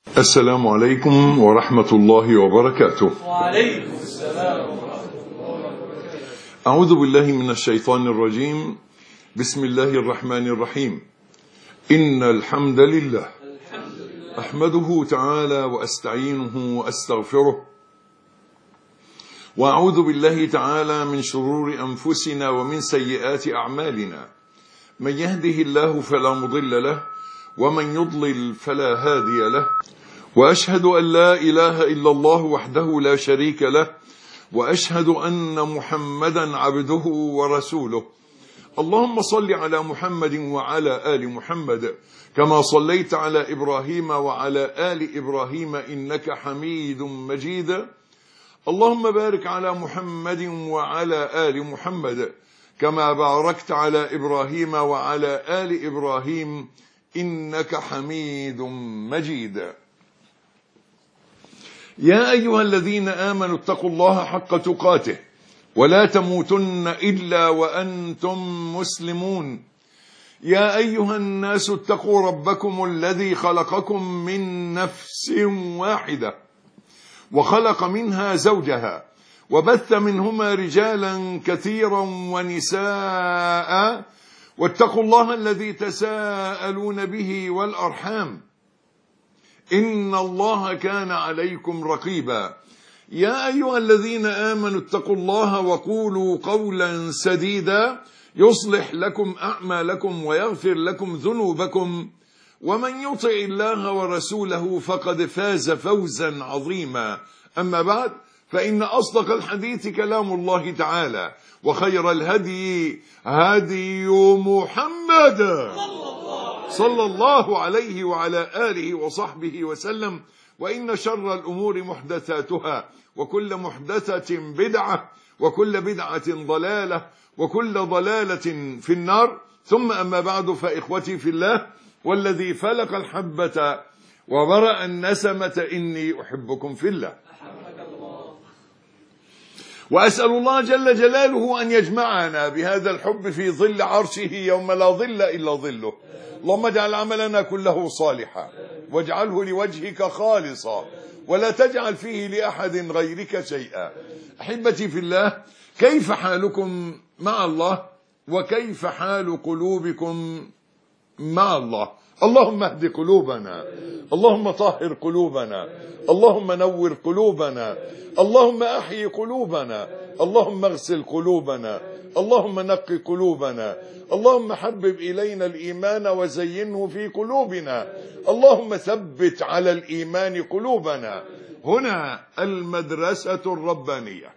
السلام عليكم ورحمة الله وبركاته. وعليكم السلام ورحمة الله وبركاته. أعوذ بالله من الشيطان الرجيم. بسم الله الرحمن الرحيم. إن الحمد لله أحمده تعالى وأستعينه وأستغفره، وأعوذ بالله تعالى من شرور أنفسنا ومن سيئات أعمالنا. من يهده الله فلا مضل له، ومن يضلل فلا هادي له، وأشهد أن لا إله إلا الله وحده لا شريك له، وأشهد أن محمدا عبده ورسوله. اللهم صل على محمد وعلى آل محمد كما صليت على إبراهيم وعلى آل إبراهيم إنك حميد مجيد. اللهم بارك على محمد وعلى آل محمد كما باركت على إبراهيم وعلى آل إبراهيم إنك حميد مجيد. يا أيها الذين آمنوا اتقوا الله حق تقاته ولا تموتن إلا وأنتم مسلمون. يا أيها الناس اتقوا ربكم الذي خلقكم من نفس واحدة وخلق منها زوجها وبث منهما رجالا كثيرا ونساء، واتقوا الله الذي تساءلون به والأرحام إن الله كان عليكم رقيبا. يا أيها الذين آمنوا اتقوا الله وقولوا قولا سديدا يصلح لكم أعمالكم ويغفر لكم ذنوبكم، ومن يطع الله ورسوله فقد فاز فوزا عظيما. أما بعد، فإن أصدق الحديث كلام الله تعالى، وخير الهدي هدي محمد صلى الله عليه وعلى آله وصحبه وسلم، وإن شر الأمور محدثاتها، وكل محدثة بدعة، وكل بدعة ضلالة، وكل ضلالة في النار. ثم أما بعد، فإخوتي في الله والذي فلق الحبة وبرأ النسمة إني أحبكم في الله، وأسأل الله جل جلاله أن يجمعنا بهذا الحب في ظل عرشه يوم لا ظل إلا ظله. اللهم اجعل عملنا كله صالحا، واجعله لوجهك خالصا، ولا تجعل فيه لأحد غيرك شيئا. أحبتي في الله، كيف حالكم مع الله؟ وكيف حال قلوبكم مع الله؟ اللهم اهد قلوبنا، اللهم طهر قلوبنا، اللهم نور قلوبنا، اللهم أحيي قلوبنا، اللهم اغسل قلوبنا، اللهم نقي قلوبنا، اللهم حبب إلينا الإيمان وزينه في قلوبنا، اللهم ثبت على الإيمان قلوبنا. هنا المدرسة الربانية،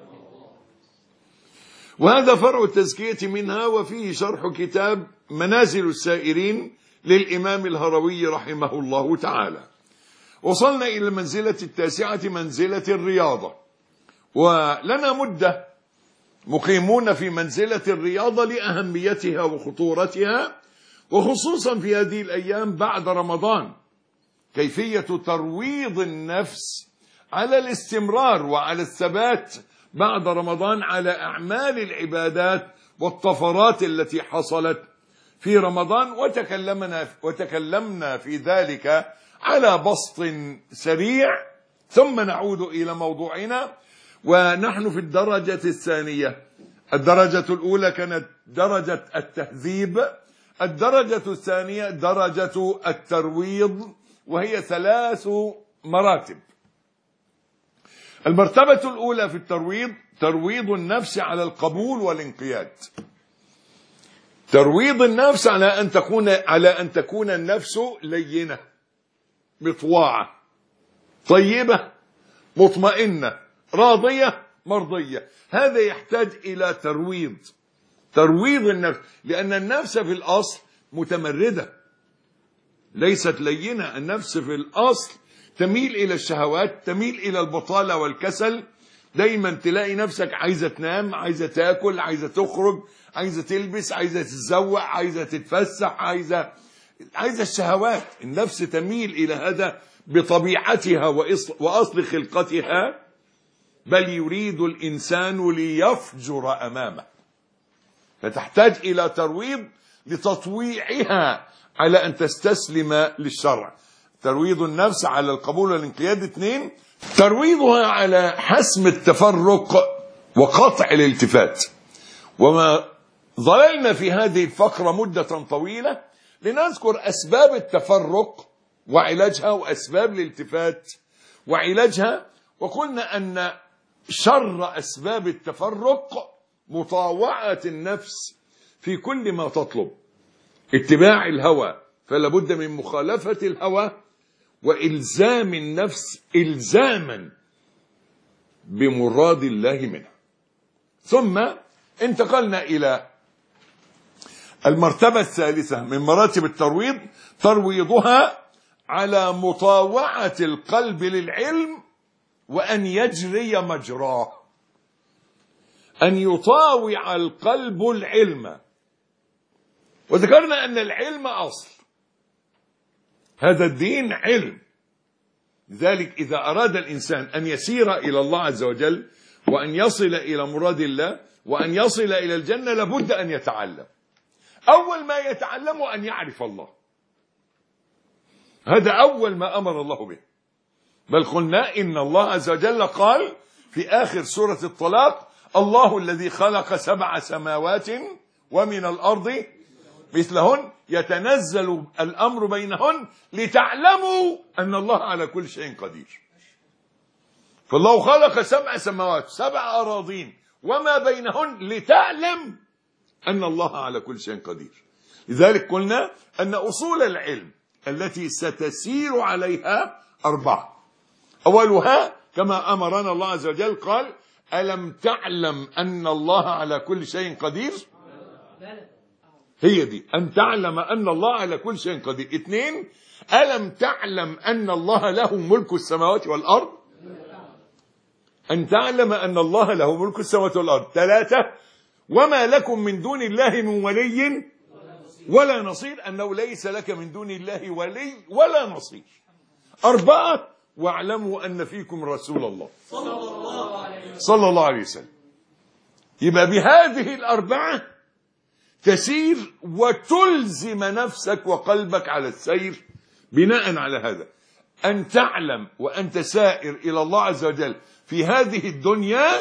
وهذا فرع التزكية منها، وفيه شرح كتاب منازل السائرين للإمام الهروي رحمه الله تعالى. وصلنا إلى المنزلة التاسعة، منزلة الرياضة، ولنا مدة مقيمون في منزلة الرياضة لأهميتها وخطورتها، وخصوصا في هذه الأيام بعد رمضان، كيفية ترويض النفس على الاستمرار وعلى الثبات بعد رمضان على أعمال العبادات والطفرات التي حصلت في رمضان، وتكلمنا في ذلك على بسط سريع، ثم نعود إلى موضوعنا. ونحن في الدرجة الثانية. الدرجة الأولى كانت درجة التهذيب، الدرجة الثانية درجة الترويض، وهي 3 مراتب. المرتبة الأولى في الترويض ترويض النفس على القبول والانقياد. ترويض النفس على أن تكون النفس لينة مطواعة طيبة مطمئنة راضية مرضية. هذا يحتاج إلى ترويض النفس، لأن النفس في الأصل متمردة ليست لينة. النفس في الأصل تميل إلى الشهوات، تميل إلى البطالة والكسل. دايما تلاقي نفسك عايزة تنام، عايزة تاكل، عايزة تخرج، عايزة تلبس، عايزة تتزوق، عايزة تتفسح، عايزة الشهوات. النفس تميل إلى هذا بطبيعتها وأصل خلقتها. بل يريد الإنسان ليفجر أمامه، فتحتاج إلى ترويض لتطويعها على أن تستسلم للشرع. ترويض النفس على القبول والانقياد. 2 ترويضها على حسم التفرق وقطع الالتفات. وما ظللنا في هذه الفقرة مدة طويلة لنذكر أسباب التفرق وعلاجها وأسباب الالتفات وعلاجها، وقلنا أن شر أسباب التفرق مطاوعة النفس في كل ما تطلب، اتباع الهوى، فلا بد من مخالفة الهوى وإلزام النفس إلزاما بمراد الله منها. ثم انتقلنا إلى المرتبة الثالثة من مراتب الترويض، ترويضها على مطاوعة القلب للعلم وأن يجري مجراه. أن يطاوع القلب العلم، وذكرنا أن العلم أصل هذا الدين علم. لذلك إذا أراد الإنسان أن يسير إلى الله عز وجل وأن يصل إلى مراد الله وأن يصل إلى الجنة لابد أن يتعلم. أول ما يتعلم أن يعرف الله، هذا أول ما أمر الله به. بل قلنا إن الله عز وجل قال في آخر سورة الطلاق: الله الذي خلق 7 سماوات ومن الأرض مثلهن يتنزل الأمر بينهن لتعلموا أن الله على كل شيء قدير. فالله خلق 7 سماوات 7 أراضين وما بينهن لتعلم أن الله على كل شيء قدير. لذلك قلنا أن أصول العلم التي ستسير عليها 4. أولها كما أمرنا الله عز وجل قال: ألم تعلم أن الله على كل شيء قدير؟ هي دي، أن تعلم أن الله على كل شيء قدير. 2 ألم تعلم أن الله له ملك السماوات والأرض؟ أن تعلم أن الله له ملك السماوات والأرض. 3 وما لكم من دون الله من ولي ولا نصير، أنه ليس لك من دون الله ولي ولا نصير. 4 واعلموا أن فيكم رسول الله صلى الله عليه وسلم. يبقى بهذه 4 تسير وتلزم نفسك وقلبك على السير بناء على هذا. أن تعلم وأنت سائر إلى الله عز وجل في هذه الدنيا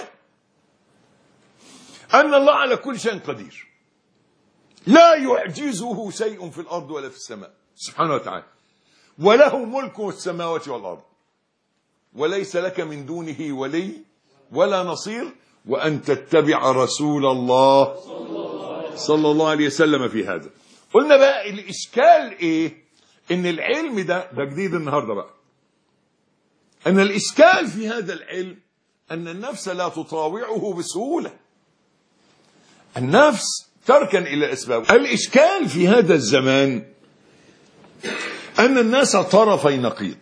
أن الله على كل شيء قدير، لا يعجزه شيء في الأرض ولا في السماء سبحانه وتعالى، وله ملك السماوات والأرض، وليس لك من دونه ولي ولا نصير، وأن تتبع رسول الله صلى الله عليه وسلم في هذا. قلنا بقى الإشكال إيه؟ إن العلم ده جديد النهاردة بقى، أن الإشكال في هذا العلم أن النفس لا تطاوعه بسهولة، النفس تركن إلى أسباب. الإشكال في هذا الزمان أن الناس طرفي نقيض،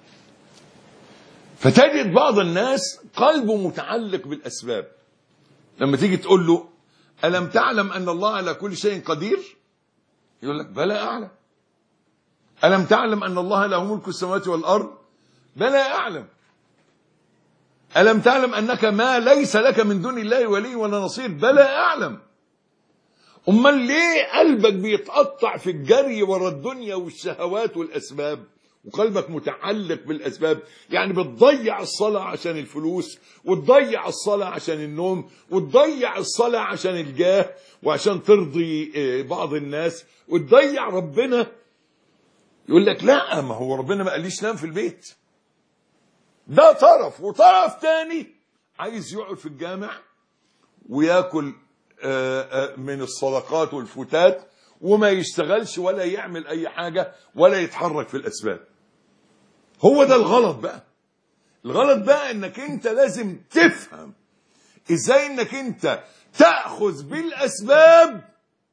فتجد بعض الناس قلبه متعلق بالأسباب. لما تيجي تقول له: ألم تعلم أن الله على كل شيء قدير؟ يقول لك: بلى أعلم. ألم تعلم أن الله له ملك السماوات والأرض؟ بلى أعلم. ألم تعلم أنك ما ليس لك من دون الله ولي ولا نصير؟ بلى أعلم. أمال ليه قلبك بيتقطع في الجري ورا الدنيا والشهوات والأسباب وقلبك متعلق بالأسباب؟ يعني بتضيع الصلاة عشان الفلوس، وتضيع الصلاة عشان النوم، وتضيع الصلاة عشان الجاه وعشان ترضي بعض الناس، وتضيع ربنا. يقول لك: لا، ما هو ربنا ما قاليش نام في البيت. ده طرف، وطرف تاني عايز يقعد في الجامع وياكل من الصدقات والفتات وما يشتغلش ولا يعمل أي حاجة ولا يتحرك في الأسباب. هو ده الغلط بقى. الغلط بقى انك انت لازم تفهم ازاي انك انت تأخذ بالأسباب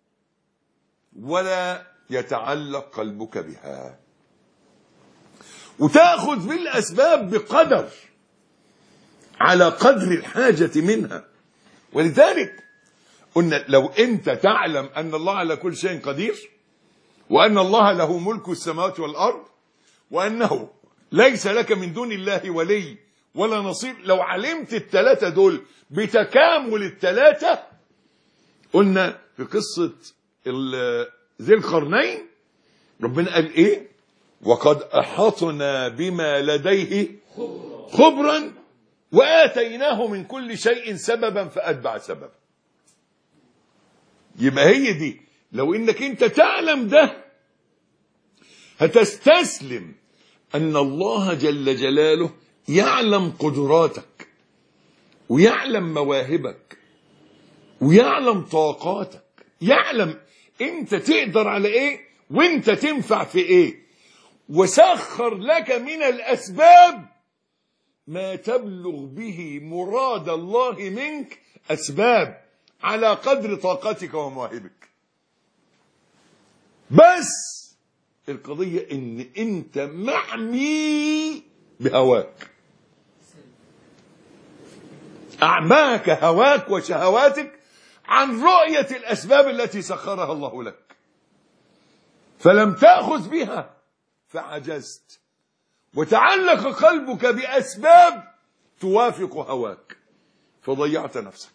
ولا يتعلق قلبك بها، وتأخذ بالأسباب بقدر على قدر الحاجة منها. ولذلك قلنا: لو انت تعلم ان الله على كل شيء قدير، وان الله له ملك السماوات والارض، وانه ليس لك من دون الله ولي ولا نصير، لو علمت ال3 دول بتكامل ال3، قلنا في قصة ذي القرنين ربنا قال ايه؟ وقد أحطنا بما لديه خبرا وآتيناه من كل شيء سببا فأتبع سببا. يبقى هي دي، لو انك انت تعلم ده هتستسلم ان الله جل جلاله يعلم قدراتك ويعلم مواهبك ويعلم طاقاتك، يعلم انت تقدر على ايه وانت تنفع في ايه، وسخر لك من الاسباب ما تبلغ به مراد الله منك، اسباب على قدر طاقتك ومواهبك. بس القضية ان انت معمي بهواك، اعماك هواك وشهواتك عن رؤية الاسباب التي سخرها الله لك، فلم تأخذ بها فعجزت، وتعلق قلبك بأسباب توافق هواك فضيعت نفسك.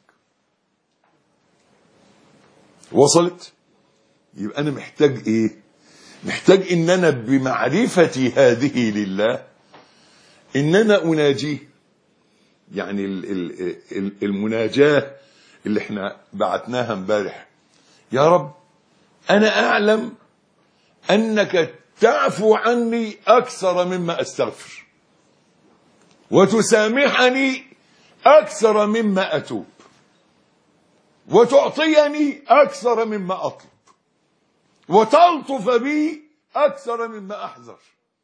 وصلت؟ يبقى أنا محتاج إيه؟ محتاج إن أنا بمعرفتي هذه لله إن أنا أناجيه. يعني المناجاة اللي احنا بعتناها امبارح، يا رب أنا أعلم أنك تعفو عني أكثر مما أستغفر، وتسامحني أكثر مما أتوب، وتعطيني أكثر مما أطلب، وتلطف بي أكثر مما أحذر.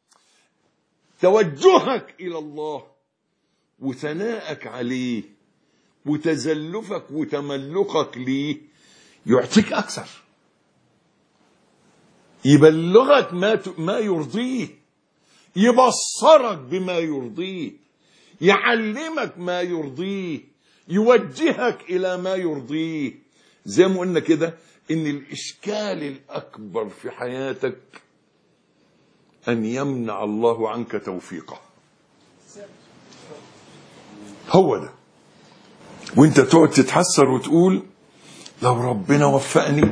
توجهك إلى الله وثناءك عليه وتزلفك وتملقك ليه يعطيك أكثر، يبلغك ما يرضيه، يبصرك بما يرضيه، يعلمك ما يرضيه، يوجهك إلى ما يرضيه. زي ما قلنا كده إن الإشكال الأكبر في حياتك أن يمنع الله عنك توفيقه. هو ده. وانت تقعد تتحسر وتقول لو ربنا وفقني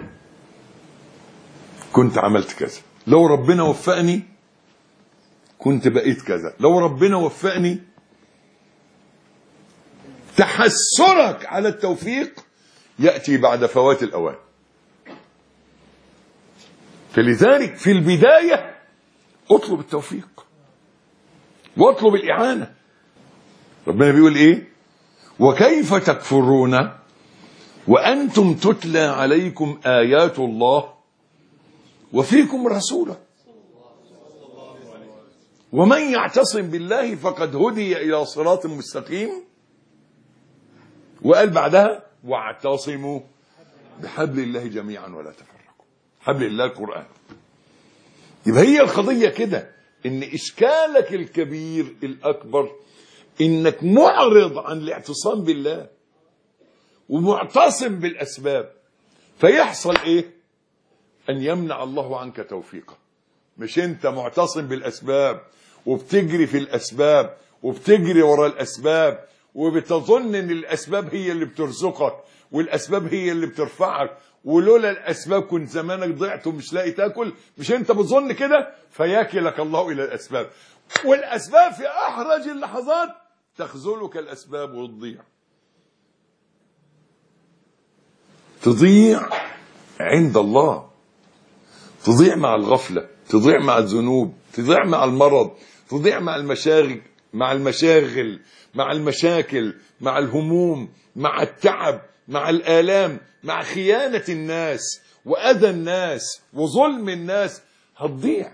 كنت عملت كذا، لو ربنا وفقني كنت بقيت كذا، لو ربنا وفقني. تحسرك على التوفيق يأتي بعد فوات الأوان. فلذلك في البداية اطلب التوفيق واطلب الإعانة. ربنا بيقول ايه؟ وكيف تكفرون وأنتم تتلى عليكم آيات الله وفيكم رسوله ومن يعتصم بالله فقد هدي إلى صراط مستقيم. وقال بعدها واعتصموا بحبل الله جميعا ولا تفرقوا. حبل الله القرآن. يبقى هي القضية كده، إن إشكالك الكبير الأكبر إنك معرض عن الاعتصام بالله ومعتصم بالأسباب، فيحصل إيه؟ أن يمنع الله عنك توفيقه. مش أنت معتصم بالأسباب وبتجري في الأسباب وبتجري وراء الأسباب وبتظن أن الأسباب هي اللي بترزقك والأسباب هي اللي بترفعك، ولولا الأسباب كنت زمانك ضعت ومش لاقي تاكل. مش أنت بتظن كده؟ فياكلك الله إلى الأسباب، والأسباب في أحرج اللحظات تخذلك الأسباب وتضيع. تضيع عند الله، تضيع مع الغفلة، تضيع مع الذنوب، تضيع مع المرض، تضيع مع المشاغل، مع المشاكل، مع الهموم، مع التعب، مع الآلام، مع خيانة الناس وأذى الناس وظلم الناس. هتضيع،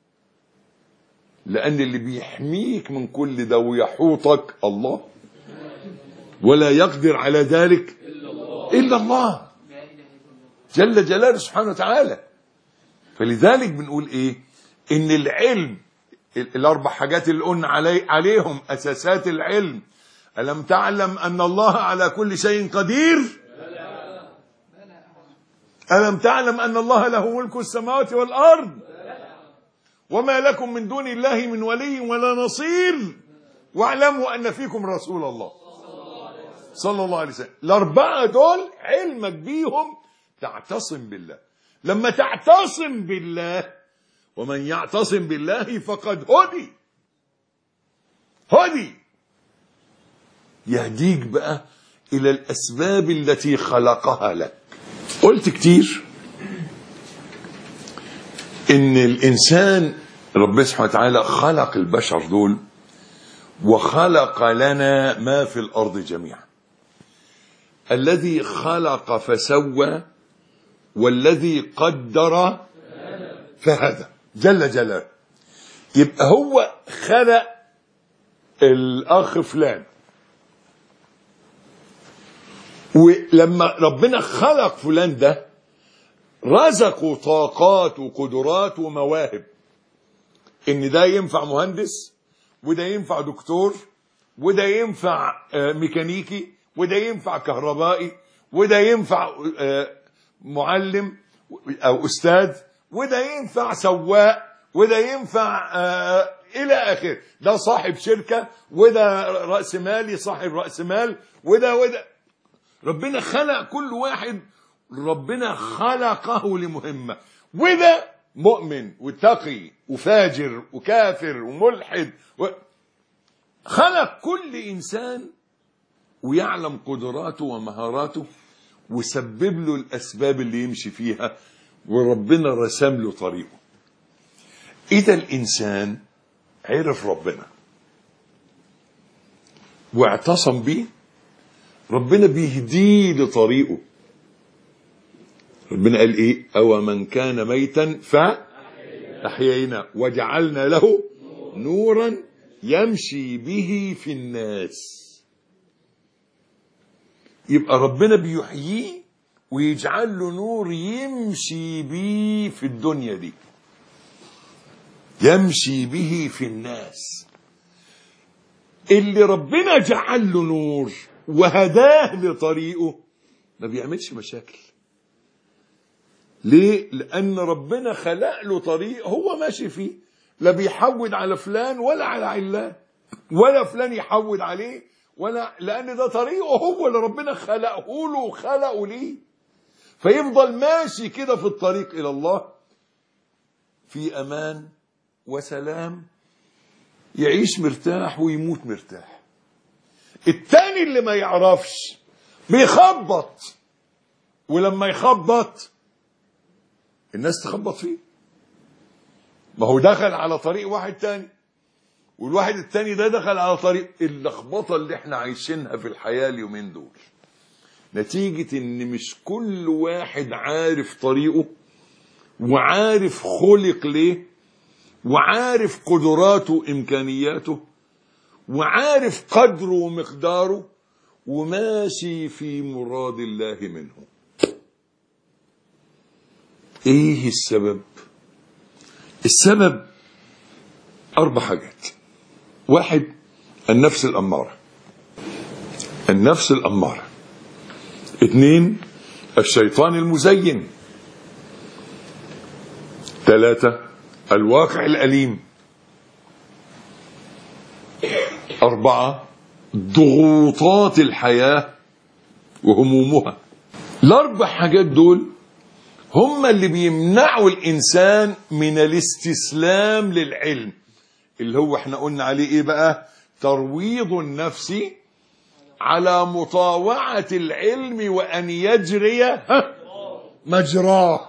لأن اللي بيحميك من كل ده ويحوطك الله، ولا يقدر على ذلك إلا الله جل جلاله سبحانه وتعالى. فلذلك بنقول إيه؟ إن العلم، الأربع حاجات اللي قلنا عليهم أساسات العلم. ألم تعلم أن الله على كل شيء قدير؟ ألم تعلم أن الله له ملك السماوات والأرض وما لكم من دون الله من ولي ولا نصير واعلموا أن فيكم رسول الله صلى الله عليه وسلم. الأربعة دول علمك بيهم تعتصم بالله. لما تعتصم بالله ومن يعتصم بالله فقد هدي يهديك بقى إلى الأسباب التي خلقها لك. قلت كتير إن الإنسان ربنا سبحانه وتعالى خلق البشر دول وخلق لنا ما في الأرض جميعا. الذي خلق فسوى والذي قدر فهدى جل جلاله. يبقى هو خلق الأخ فلان، ولما ربنا خلق فلان ده رزقه طاقات وقدرات ومواهب، ان ده ينفع مهندس، وده ينفع دكتور، وده ينفع ميكانيكي، وده ينفع كهربائي، وده ينفع معلم او استاذ، وده ينفع سواق، وده ينفع الى اخره. ده صاحب شركة، وده رأس مالي صاحب رأس مال، وده ربنا خلق كل واحد، ربنا خلقه لمهمة. وده مؤمن وتقي وفاجر وكافر وملحد خلق كل إنسان ويعلم قدراته ومهاراته وسبب له الأسباب اللي يمشي فيها، وربنا رسم له طريقه. إذا الإنسان عرف ربنا واعتصم به، ربنا بيهديه لطريقه. ربنا قال ايه؟ او من كان ميتا فاحيينا وجعلنا له نورا يمشي به في الناس. يبقى ربنا بيحييه ويجعل له نور يمشي به في الدنيا دي، يمشي به في الناس. اللي ربنا جعل له نور وهداه لطريقه ما بيعملش مشاكل. ليه؟ لأن ربنا خلق له طريق هو ماشي فيه، لا بيحود على فلان ولا على علان، ولا فلان يحود عليه، ولا، لأن ده طريقه هو اللي ربنا خلقه له وخلقه ليه. فيفضل ماشي كده في الطريق إلى الله في أمان وسلام، يعيش مرتاح ويموت مرتاح. التاني اللي ما يعرفش بيخبط، ولما يخبط الناس تخبط فيه. ما هو دخل على طريق واحد تاني، والواحد التاني ده دخل على طريق. اللخبطة اللي احنا عايشينها في الحياة اليومين دول نتيجة ان مش كل واحد عارف طريقه وعارف خلق ليه وعارف قدراته وامكانياته وعارف قدره ومقداره وماشي في مراد الله منه. ايه السبب؟ السبب 4 حاجات. 1 النفس الأمارة، النفس الأمارة. 2 الشيطان المزين. 3 الواقع الأليم. 4 ضغوطات الحياة وهمومها. ال4 حاجات دول هم اللي بيمنعوا الإنسان من الاستسلام للعلم، اللي هو احنا قلنا عليه ايه بقى؟ ترويض النفس على مطاوعة العلم وأن يجري مجراه.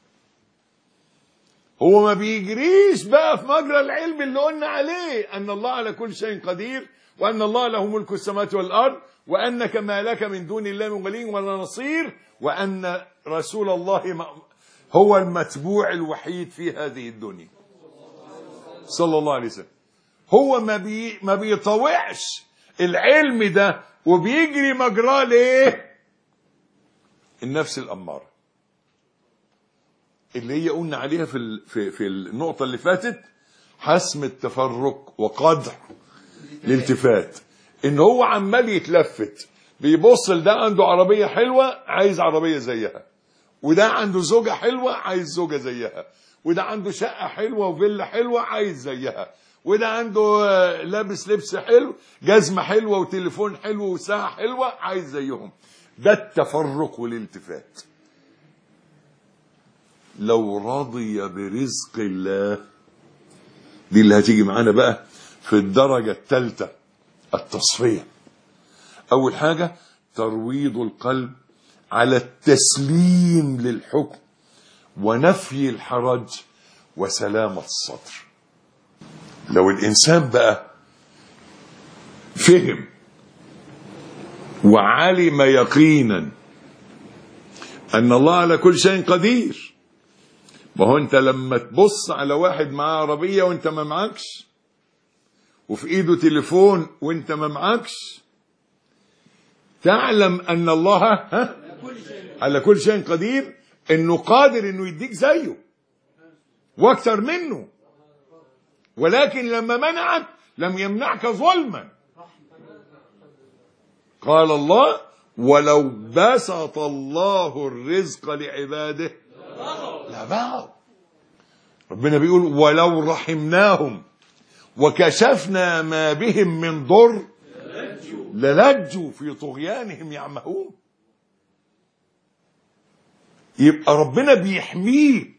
هو ما بيجريش بقى في مجرى العلم اللي قلنا عليه، أن الله على كل شيء قدير، وأن الله له ملك السماوات والأرض، وأنك ما لك من دون الله من ولي ولا نصير، وأن رسول الله هو المتبوع الوحيد في هذه الدنيا صلى الله عليه وسلم. هو ما بيطوعش العلم ده وبيجري مجراه. ليه؟ النفس الأمارة اللي هي قلنا عليها في النقطة اللي فاتت، حسم التفرق وقدر الالتفات. ان هو عمال يتلفت، بيبص لده عنده عربية حلوة عايز عربية زيها، وده عنده زوجة حلوة عايز زوجة زيها، وده عنده شقة حلوة وفيلا حلوة عايز زيها، وده عنده لابس لبس حلو، جزمة حلوة وتليفون حلو وساعة حلوة عايز زيهم. ده التفرق والالتفات. لو رضي برزق الله، دي اللي هتيجي معانا بقى في الدرجة الثالثة، التصفية. أول حاجة ترويض القلب على التسليم للحكم ونفي الحرج وسلامة الصدر. لو الإنسان بقى فهم وعلم يقينا أن الله على كل شيء قدير. ما هو أنت لما تبص على واحد معاه عربية وأنت ما معكش، وفي إيده تليفون وأنت ما معكش، تعلم أن الله على كل شيء قدير، أنه قادر أنه يديك زيه واكثر منه، ولكن لما منعك لم يمنعك ظلما. قال الله: ولو بسط الله الرزق لعباده لبغوا. ربنا بيقول: ولو رحمناهم وكشفنا ما بهم من ضر للجوا في طغيانهم يعمهون. يبقى ربنا بيحميك.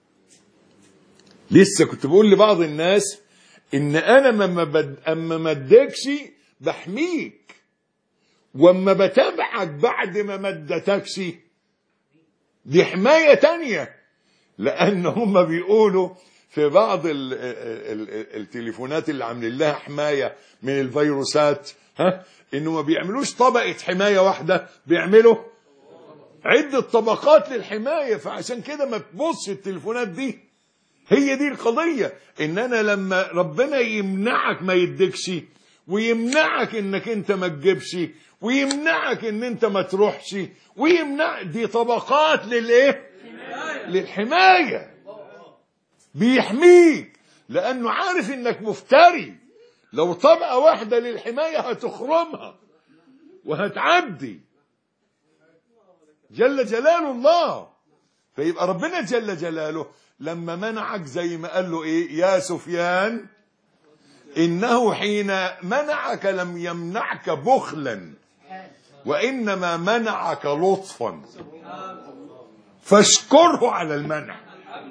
لسه كنت بقول لبعض الناس ان انا اما ما اديكش بحميك، واما بتابعك بعد ما ادتكش دي حماية تانية. لان هم بيقولوا في بعض التليفونات اللي عاملين لها حماية من الفيروسات، انه ما بيعملوش طبقة حماية واحدة، بيعملوا عدة طبقات للحماية. فعشان كده ما تبص التليفونات دي، هي دي القضية. ان انا لما ربنا يمنعك ما يدكش، ويمنعك انك انت ما تجيبش، ويمنعك ان انت ما تروحش، ويمنع، دي طبقات للايه؟ للحماية. بيحميك لانه عارف انك مفتري. لو طبقة واحدة للحماية هتخرمها وهتعدي. جل جلال الله. فيبقى ربنا جل جلاله لما منعك زي ما قال له ايه؟ يا سفيان انه حين منعك لم يمنعك بخلا وانما منعك لطفا فاشكره على المنع.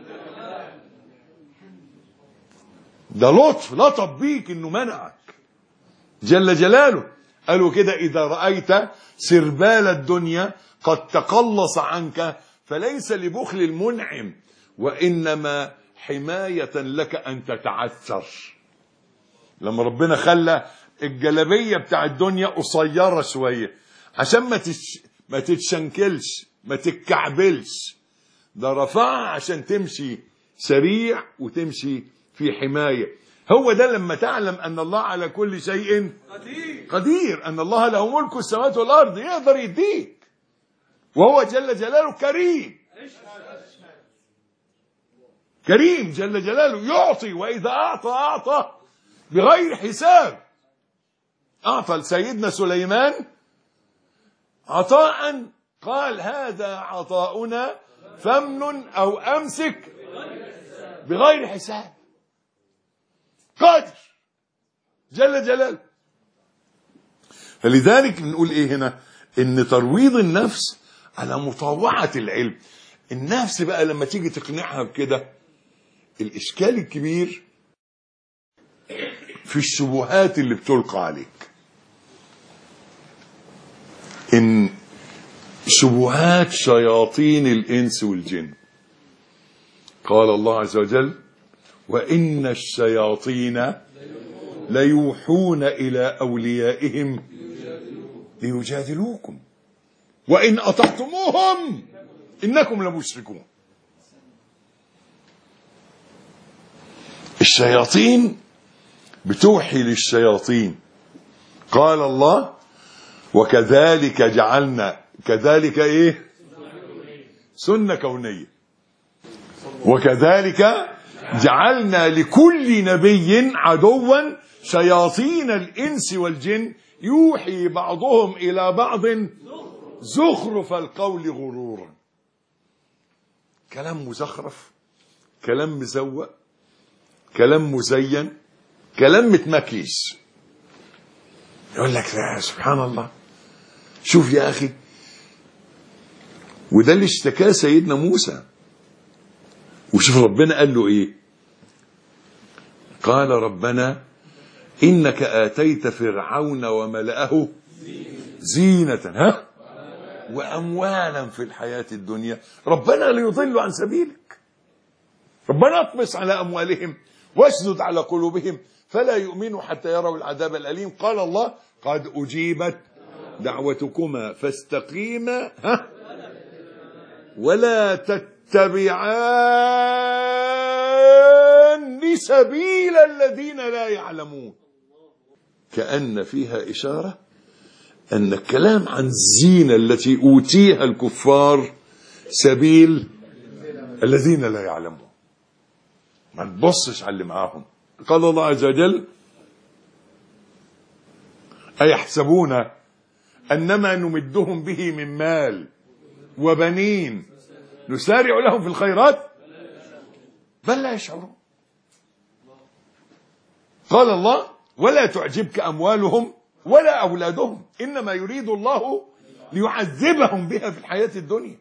ده لطف بيك انه منعك جل جلاله. قالوا كده: اذا رأيت سربال الدنيا قد تقلص عنك فليس لبخل المنعم وانما حماية لك ان تتعثر. لما ربنا خلى الجلابية بتاع الدنيا قصيرة شوية عشان ما تتشنكلش، ما تتكعبلش، ده رفعها عشان تمشي سريع وتمشي في حماية. هو ده لما تعلم أن الله على كل شيء قدير، أن الله له ملك السماوات والأرض، يقدر يديك. وهو جل جلاله كريم جل جلاله، يعطي، وإذا أعطى بغير حساب. أعطى لسيدنا سليمان عطاء قال: هذا عطاؤنا فامنن أو أمسك بغير حساب. قادر جل جلاله. فلذلك بنقول ايه هنا؟ ان ترويض النفس على مطاوعة العلم. النفس بقى لما تيجي تقنعها بكده، الاشكال الكبير في الشبهات اللي بتلقى عليك. ان شبهات شياطين الانس والجن. قال الله عز وجل: وإن الشياطين ليوحون إلى أوليائهم ليجادلوكم وإن أطعتموهم إنكم لمشركون. الشياطين بتوحي للشياطين. قال الله: وكذلك جعلنا، كذلك ايه؟ سنة كونية. وكذلك جعلنا لكل نبي عدوا شياطين الإنس والجن يوحي بعضهم إلى بعض زخرف القول غرورا. كلام مزخرف، كلام مزوق، كلام مزين، كلام متمكيس. يقول لك: لا سبحان الله، شوف يا أخي. وده اللي اشتكاه سيدنا موسى وشوف ربنا قال له ايه؟ قال ربنا إنك آتيت فرعون وملأه زينة وأموالا في الحياة الدنيا. ربنا ليضلوا عن سبيلك. ربنا اطمس على أموالهم واشدد على قلوبهم فلا يؤمنوا حتى يروا العذاب الأليم. قال الله قد أجيبت دعوتكما فاستقيما ولا تتبعان سبيل الذين لا يعلمون. كأن فيها إشارة أن الكلام عن الزينة التي أوتيها الكفار سبيل الذين لا يعلمون. ما تبصش على اللي معاهم. قال الله عز وجل أيحسبون أنما نمدهم به من مال وبنين نسارع لهم في الخيرات بل لا يشعرون. قال الله ولا تعجبك أموالهم ولا أولادهم إنما يريد الله ليعذبهم بها في الحياة الدنيا.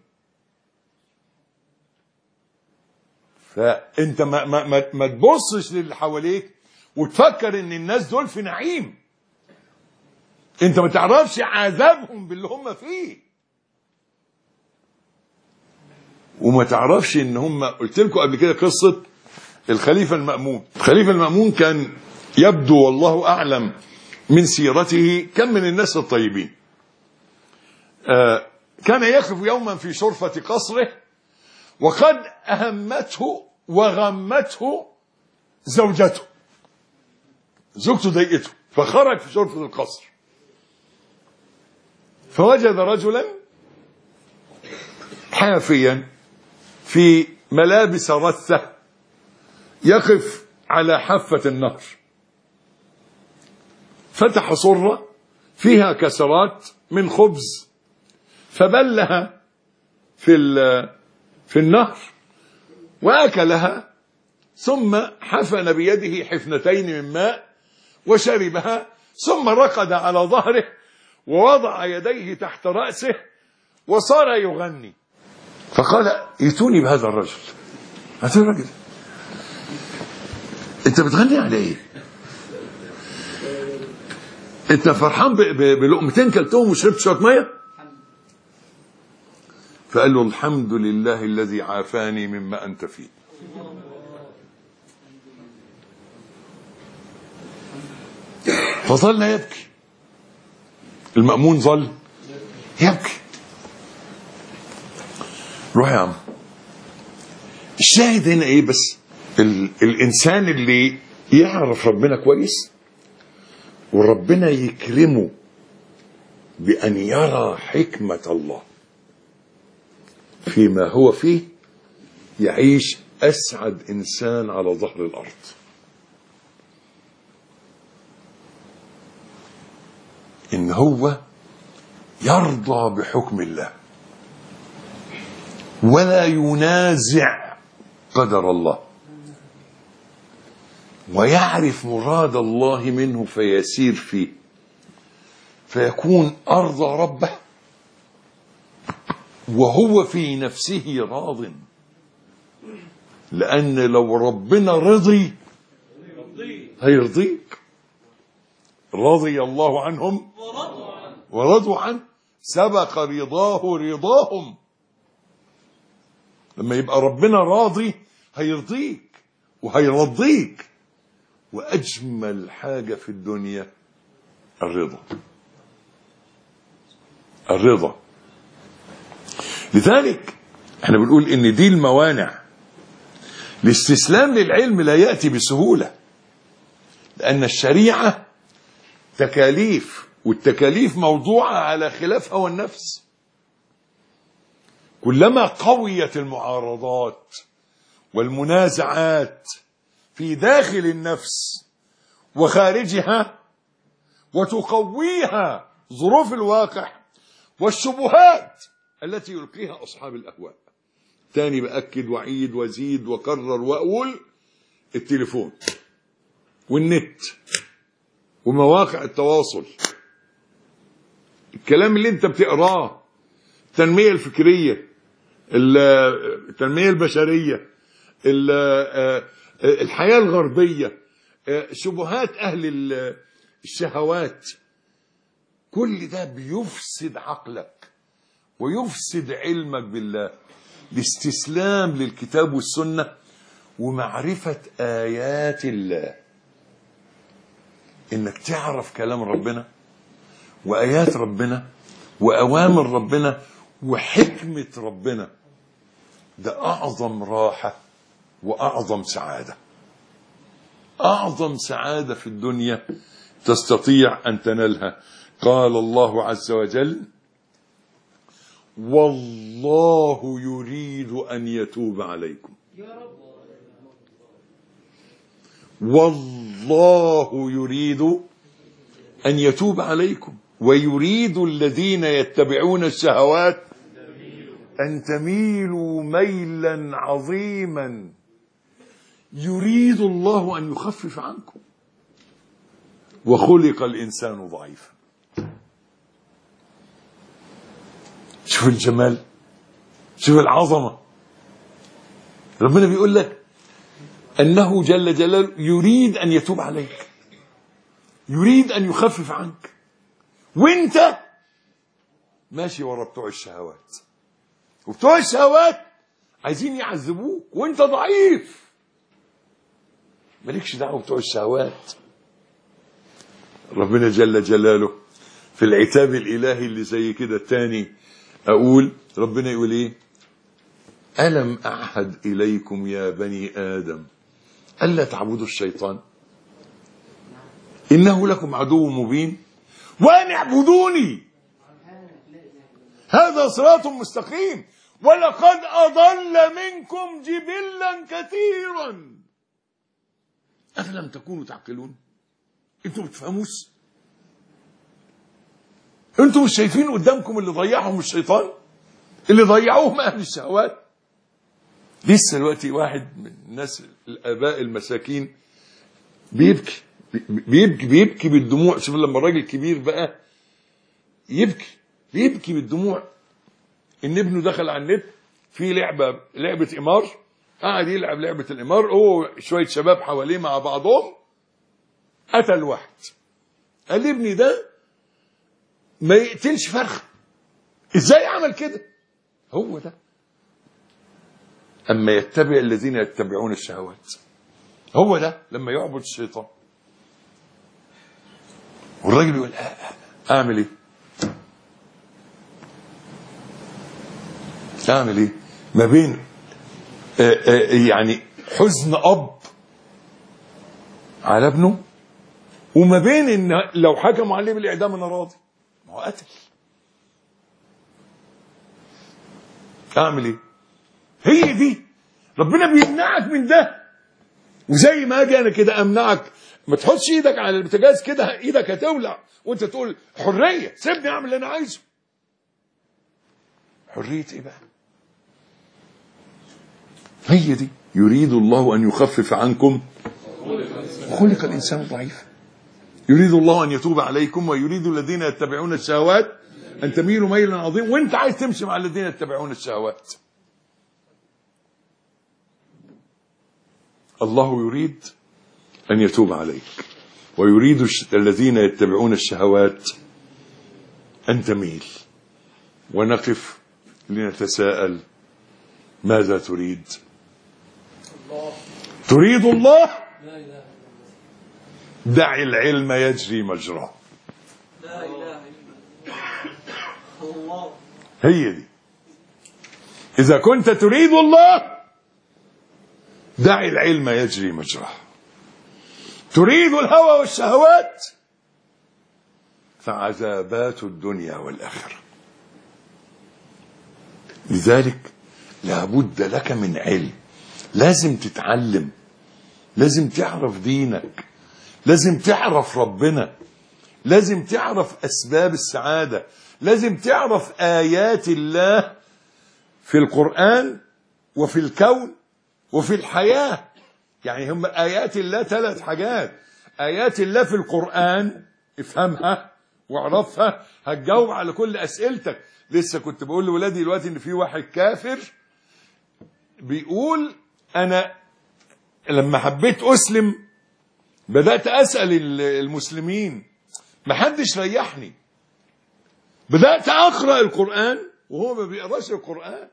فأنت ما تبصش للي حواليك وتفكر ان الناس دول في نعيم. انت ما تعرفش عذابهم باللي هم فيه، وما تعرفش ان هم، قلت لكم قبل كده قصة الخليفة المأمون. الخليفة المأمون كان يبدو والله أعلم من سيرته كم من الناس الطيبين. كان يقف يوما في شرفة قصره وقد أهمته وغمته زوجته، زوجته ضايقته، فخرج في شرفة القصر فوجد رجلا حافيا في ملابس رثة يقف على حافة النهر، فتح صرة فيها كسرات من خبز فبلها في النهر وأكلها، ثم حفن بيده حفنتين من ماء وشربها، ثم رقد على ظهره ووضع يديه تحت رأسه وصار يغني. فقال ائتوني بهذا الرجل. هذا الرجل انت بتغني على ايه؟ انت فرحان بلقمتين كلتهم وشربت شويه ميه؟ فقال له الحمد لله الذي عافاني مما انت فيه. فظل يبكي المأمون، ظل يبكي. روح يا عم. الشاهد هنا ايه بس؟ الانسان اللي يعرف ربنا كويس وربنا يكرمه بأن يرى حكمة الله فيما هو فيه، يعيش أسعد إنسان على ظهر الأرض. إن هو يرضى بحكم الله ولا ينازع قدر الله، ويعرف مراد الله منه فيسير فيه، فيكون أرضى ربه وهو في نفسه راض. لأن لو ربنا رضي هيرضيك. رضي الله عنهم ورضوا عنه، سبق رضاه رضاهم. لما يبقى ربنا راضي هيرضيك وهيرضيك. وأجمل حاجة في الدنيا الرضا. الرضا. لذلك احنا بنقول ان دي الموانع. الاستسلام للعلم لا يأتي بسهولة، لأن الشريعة تكاليف، والتكاليف موضوعة على خلاف هوى النفس. كلما قويت المعارضات والمنازعات في داخل النفس وخارجها وتقويها ظروف الواقع والشبهات التي يلقيها أصحاب الأهواء. تاني بأكد وعيد وزيد وكرر وأقول: التليفون والنت ومواقع التواصل، الكلام اللي انت بتقراه، التنمية الفكرية، التنمية البشرية، الحياة الغربية، شبهات أهل الشهوات، كل ده بيفسد عقلك ويفسد علمك بالله. الاستسلام للكتاب والسنة ومعرفة آيات الله، إنك تعرف كلام ربنا وآيات ربنا وأوامر ربنا وحكمة ربنا، ده أعظم راحة وأعظم سعادة. أعظم سعادة في الدنيا تستطيع أن تنالها. قال الله عز وجل: والله يريد أن يتوب عليكم. والله يريد أن يتوب عليكم ويريد الذين يتبعون الشهوات أن تميلوا ميلا عظيما. يريد الله أن يخفف عنكم وخلق الإنسان ضعيفا. شوف الجمال، شوف العظمة. ربنا بيقول لك أنه جل جلاله يريد أن يتوب عليك، يريد أن يخفف عنك، وانت ماشي ورا بتوع الشهوات، وبتوع الشهوات عايزين يعذبوك وانت ضعيف، مالكش دعوه بتوع الشهوات. ربنا جل جلاله في العتاب الإلهي اللي زي كده التاني أقول ربنا يقول إيه؟ ألم أعهد إليكم يا بني آدم ألا تعبدوا الشيطان إنه لكم عدو مبين وأن اعبدوني هذا صراط مستقيم ولقد أضل منكم جبلا كثيرا أفلم تكونوا تعقلون. انتوا بتفهموش؟ انتوا مش شايفين قدامكم اللي ضيعهم الشيطان، اللي ضيعوهم أهل الشهوات؟ لسه دلوقتي واحد من الناس الآباء المساكين بيبكي بيبكي بيبكي بالدموع. شوف لما الراجل كبير بقى بيبكي بالدموع ان ابنه دخل على النت في لعبة قمار، قاعد يلعب لعبة القمار هو شوية شباب حواليه مع بعضهم، قتل واحد. قال لي ابني ده ما يقتلش فرخة، ازاي عمل كده؟ هو ده اما يتبع الذين يتبعون الشهوات، هو ده لما يعبد الشيطان. والراجل يقول اعمل ايه؟ اعمل ايه؟ ما بين يعني حزن اب على ابنه وما بين ان لو حكموا عليه بالاعدام انا راضي، ما هو قتل. اعمل ايه؟ هي دي ربنا بيمنعك من ده. وزي ما اجي انا كده امنعك، ما تحطش ايدك على البوتاجاز كده ايدك هتولع وانت تقول حريه، سيبني اعمل اللي انا عايزه. حريه ايه بقى؟ هي دي يريد الله ان يخفف عنكم خلق الانسان ضعيفا. يريد الله ان يتوب عليكم ويريد الذين يتبعون الشهوات ان تميلوا ميلا عظيما، وانت عايز تمشي مع الذين يتبعون الشهوات. الله يريد أن يتوب عليك ويريد الذين يتبعون الشهوات أن تميل. ونقف لنتساءل ماذا تريد؟ تريد الله؟ دع العلم يجري مجراه. لا إله إلا الله. هي دي. إذا كنت تريد الله دع العلم يجري مجراه. تريد الهوى والشهوات فعذابات الدنيا والآخرة. لذلك لابد لك من علم، لازم تتعلم، لازم تعرف دينك، لازم تعرف ربنا، لازم تعرف أسباب السعادة، لازم تعرف آيات الله في القرآن وفي الكون وفي الحياة. يعني هم آيات الله 3 حاجات. آيات الله في القرآن افهمها واعرفها، هتجاوب على كل أسئلتك. لسه كنت بقول لولادي دلوقتي ان في واحد كافر بيقول أنا لما حبيت أسلم بدأت أسأل المسلمين، محدش ريحني. بدأت أقرأ القرآن وهو ما بيقراش القرآن.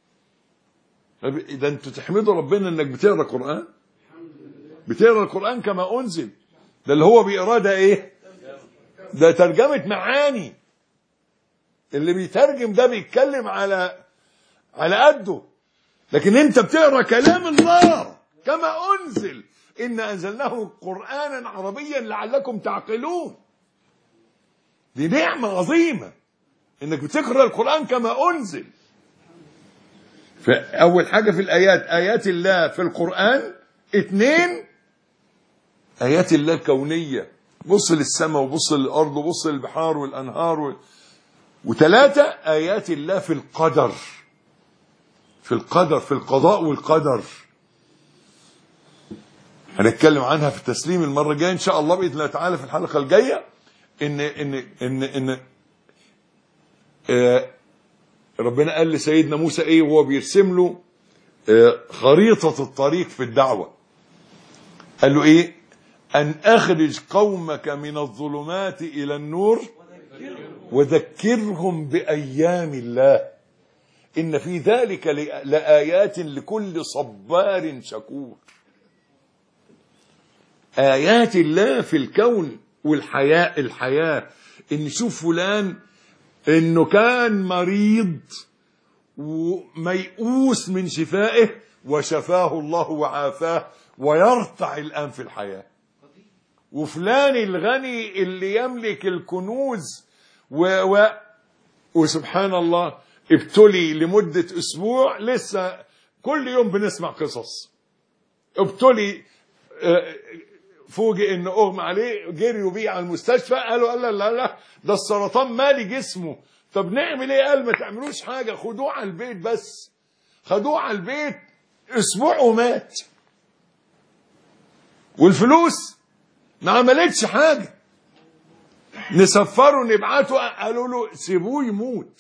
إذا أنتوا تحمدوا ربنا إنك بتقرأ القرآن، بتقرأ القرآن كما أنزل. ده اللي هو بيقرأ ده إيه؟ ده ترجمة معاني. اللي بيترجم ده بيتكلم على قده، لكن أنت بتقرأ كلام الله كما أنزل. إن أنزلناه قرآنا عربيا لعلكم تعقلون. دي نعمة عظيمة إنك بتقرأ القرآن كما أنزل. فأول حاجة في الآيات آيات الله في القرآن. 2 آيات الله الكونية، بص للسماء وبص للأرض وبص للبحار والأنهار 3 آيات الله في القدر، في القضاء والقدر. هنتكلم عنها في التسليم المرة الجاية إن شاء الله بإذن الله تعالى في الحلقة الجاية. إن ربنا قال لسيدنا موسى إيه وهو بيرسم له خريطة الطريق في الدعوة. قال له إيه؟ أن أخرج قومك من الظلمات إلى النور وذكرهم بأيام الله إن في ذلك لآيات لكل صبار شكور. آيات الله في الكون الحياة. إن نشوف فلان إنه كان مريض وميؤوس من شفائه وشفاه الله وعافاه ويرتع الآن في الحياة. وفلان الغني اللي يملك الكنوز وسبحان الله ابتلي لمدة أسبوع، لسه كل يوم بنسمع قصص. ابتلي فوجئ انه اغمى عليه، جريوا بيه على المستشفى، قالوا لا ده السرطان مالي جسمه. طب نعمل ايه؟ قال ما تعملوش حاجة، خدوه على البيت بس. خدوه على البيت اسبوع ومات. والفلوس ما عملتش حاجة. نسفره نبعته، قالوا له سيبوه يموت.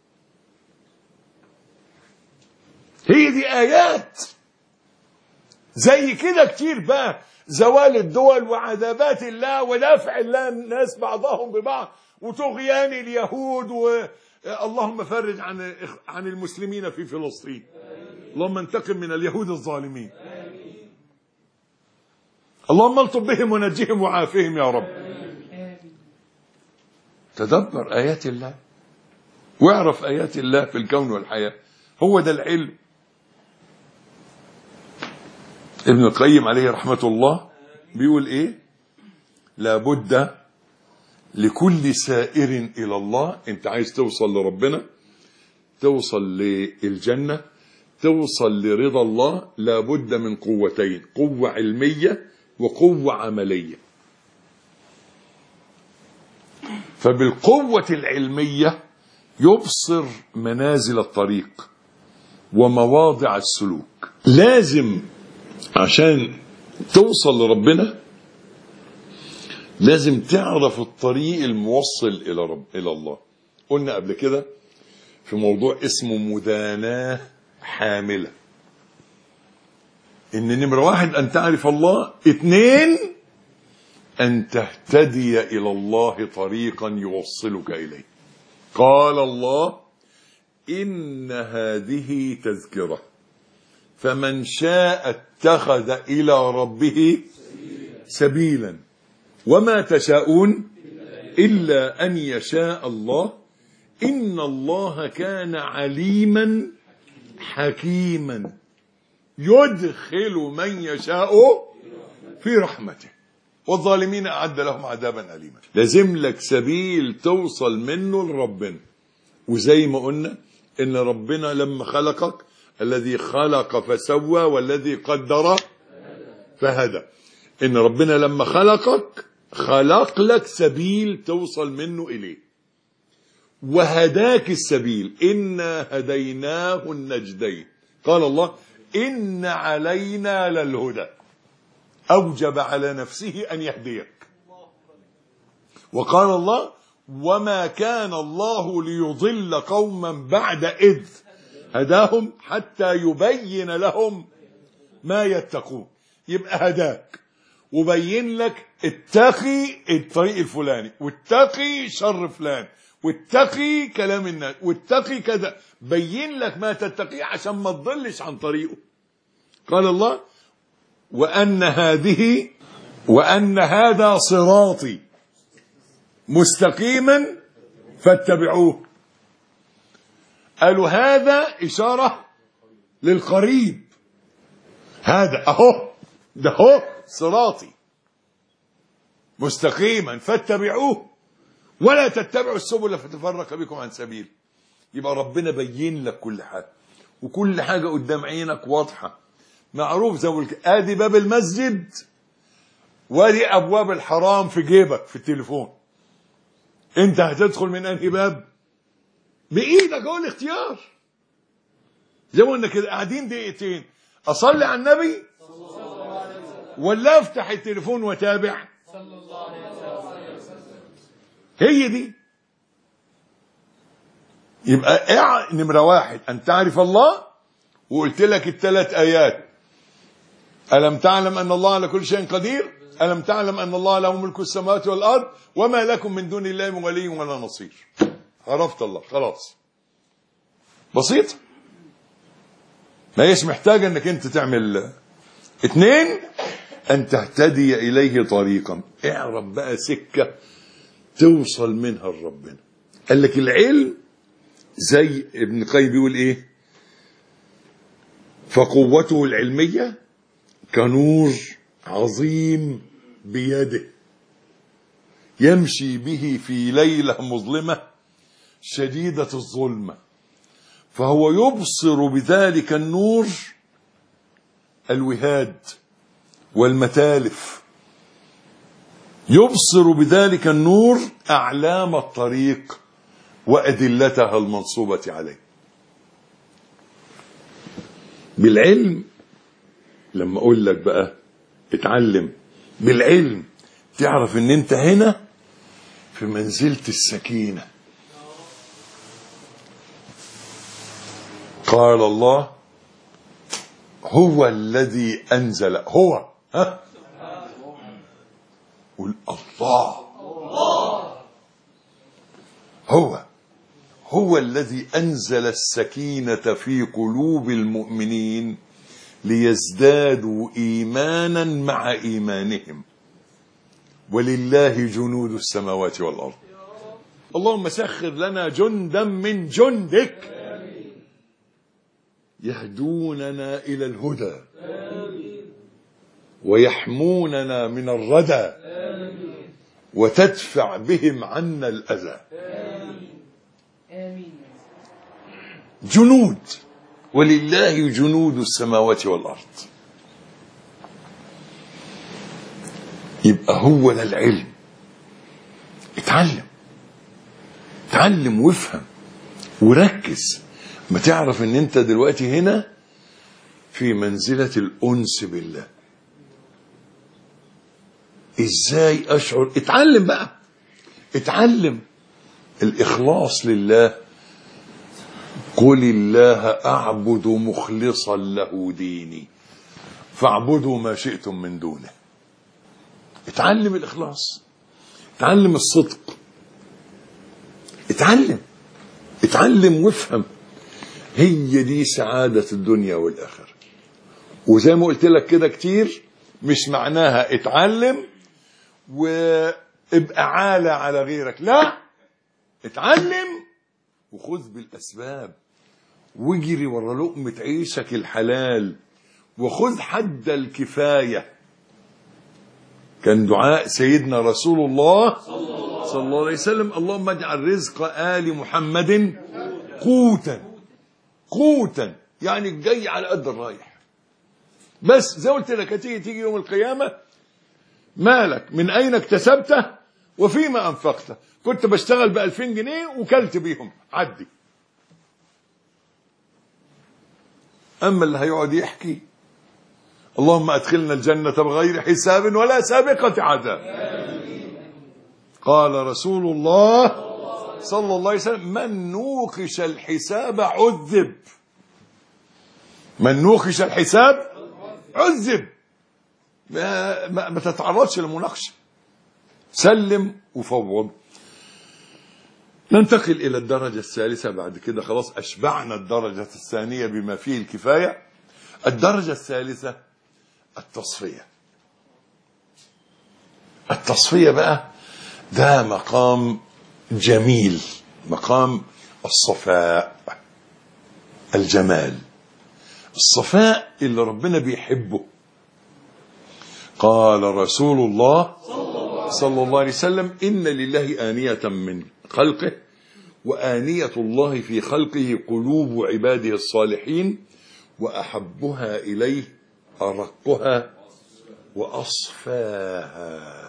هي دي آيات زي كده كتير بقى. زوال الدول وعذابات الله ودافع الله الناس بعضهم ببعض وطغيان اليهود. اللهم فرج عن المسلمين في فلسطين. اللهم انتقم من اليهود الظالمين. اللهم الطف بهم ونجهم وعافهم يا رب. تدبر آيات الله واعرف آيات الله في الكون والحياة. هو ده العلم. ابن القيم عليه رحمة الله بيقول ايه؟ لابد لكل سائر الى الله. انت عايز توصل لربنا، توصل للجنة، توصل لرضا الله، لابد من قوتين: قوة علمية وقوة عملية. فبالقوة العلمية يبصر منازل الطريق ومواضع السلوك. لازم عشان توصل لربنا لازم تعرف الطريق الموصل إلى الله. قلنا قبل كده في موضوع اسمه مداناة حاملة، إن نمرة 1 أن تعرف الله، 2 أن تهتدي إلى الله طريقا يوصلك إليه. قال الله: إن هذه تذكرة فمن شاء اتخذ إلى ربه سبيلا وما تشاءون إلا أن يشاء الله إن الله كان عليما حكيما يدخل من يشاء في رحمته والظالمين أعد لهم عذابا أليما. لازم لك سبيل توصل منه لربنا. وزي ما قلنا إن ربنا لما خلقك الذي خلق فسوى والذي قدر فهدى. إن ربنا لما خلقك خلق لك سبيل توصل منه إليه وهداك السبيل. إنا هديناه النجدين. قال الله: إن علينا للهدى. أوجب على نفسه أن يهديك. وقال الله: وما كان الله ليضل قوما بعد إذ هداهم حتى يبين لهم ما يتقون. يبقى هداك وبين لك اتقي الطريق الفلاني، واتقي شر فلان، واتقي كلام الناس، واتقي كذا، بين لك ما تتقيه عشان ما تضلش عن طريقه. قال الله وأن هذا صراطي مستقيما فاتبعوه. قالوا هذا إشارة للقريب، هذا أهو، ده هو صراطي مستقيما فاتبعوه ولا تتبعوا السبل فتفرق بكم عن سبيل. يبقى ربنا بين لك كل حاجة، وكل حاجة قدام عينك واضحة معروف. زي ادي باب المسجد وادي ابواب الحرام في جيبك في التليفون، انت هتدخل من انهي باب؟ بايدك، هو الاختيار. زي ما قلنا كده قاعدين دقيقتين، اصلي على النبي ولا افتح التليفون واتابع؟ هي دي. يبقى نمرة واحد أن تعرف الله، وقلت لك الثلاث آيات: ألم تعلم أن الله على كل شيء قدير، ألم تعلم أن الله له ملك السماوات والأرض وما لكم من دون الله من ولي ولا نصير. عرفت الله خلاص، بسيط، ما هيش محتاجة أنك أنت تعمل. 2 أن تهتدي إليه طريقا، اعرف بقى سكة توصل منها لربنا. قال لك العلم زي ابن القيم بيقول ايه: فقوته العلمية كنور عظيم بيده يمشي به في ليلة مظلمة شديدة الظلمة، فهو يبصر بذلك النور الوهاد والمتالف، يبصر بذلك النور أعلام الطريق وأدلتها المنصوبة عليه. بالعلم، لما أقول لك بقى اتعلم بالعلم، تعرف ان انت هنا في منزلة السكينة. قال الله: هو الذي أنزل، هو قل الله، هو الذي أنزل السكينة في قلوب المؤمنين ليزدادوا إيمانا مع إيمانهم ولله جنود السماوات والأرض. اللهم سخر لنا جندا من جندك يهدوننا إلى الهدى ويحموننا من الردى وتدفع بهم عنا الأذى. جنود، ولله جنود السماوات والأرض. يبقى هو ده العلم. اتعلم وافهم وركز، ما تعرف ان انت دلوقتي هنا في منزلة الأنس بالله. ازاي اشعر؟ اتعلم بقى، اتعلم الإخلاص لله. قل الله أعبد مخلصا له ديني فاعبدوا ما شئتم من دونه. اتعلم الإخلاص، اتعلم الصدق، اتعلم وافهم. هي دي سعادة الدنيا والآخرة. وزي ما قلت لك كده كتير، مش معناها اتعلم وابقى عالة على غيرك، لا، اتعلم وخذ بالأسباب واجري ورا لقمة عيشك الحلال وخذ حد الكفاية. كان دعاء سيدنا رسول الله صلى الله عليه وسلم: اللهم اجعل رزق آل محمد قوتا، يعني جاي على قد الرايح. بس زي قلت لك تيجي يوم القيامة مالك من أين اكتسبته وفيما أنفقته. كنت بشتغل ب2000 جنيه وكلت بيهم، عدي. أما اللي هيقعد يحكي: اللهم أدخلنا الجنة بغير حساب ولا سابقة عذاب. قال رسول الله صلى الله عليه وسلم: من نوقش الحساب عذب. من نوقش الحساب عذب، ما تتعرضش للمناقشة، سلم وفوض. ننتقل إلى الدرجة الثالثة بعد كده، خلاص أشبعنا الدرجة الثانية بما فيه الكفاية. الدرجة الثالثة التصفية. التصفية بقى ده مقام جميل، مقام الصفاء، الجمال، الصفاء اللي ربنا بيحبه. قال رسول الله صلى الله عليه وسلم: إن لله آنية من خلقه، وآنية الله في خلقه قلوب عباده الصالحين، وأحبها إليه أرقها وأصفاها.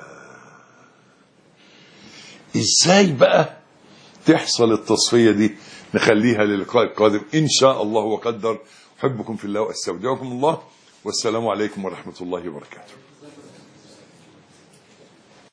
إزاي بقى تحصل التصفية دي؟ نخليها للقاء القادم إن شاء الله وقدر. أحبكم في الله وأستودعكم الله، والسلام عليكم ورحمة الله وبركاته.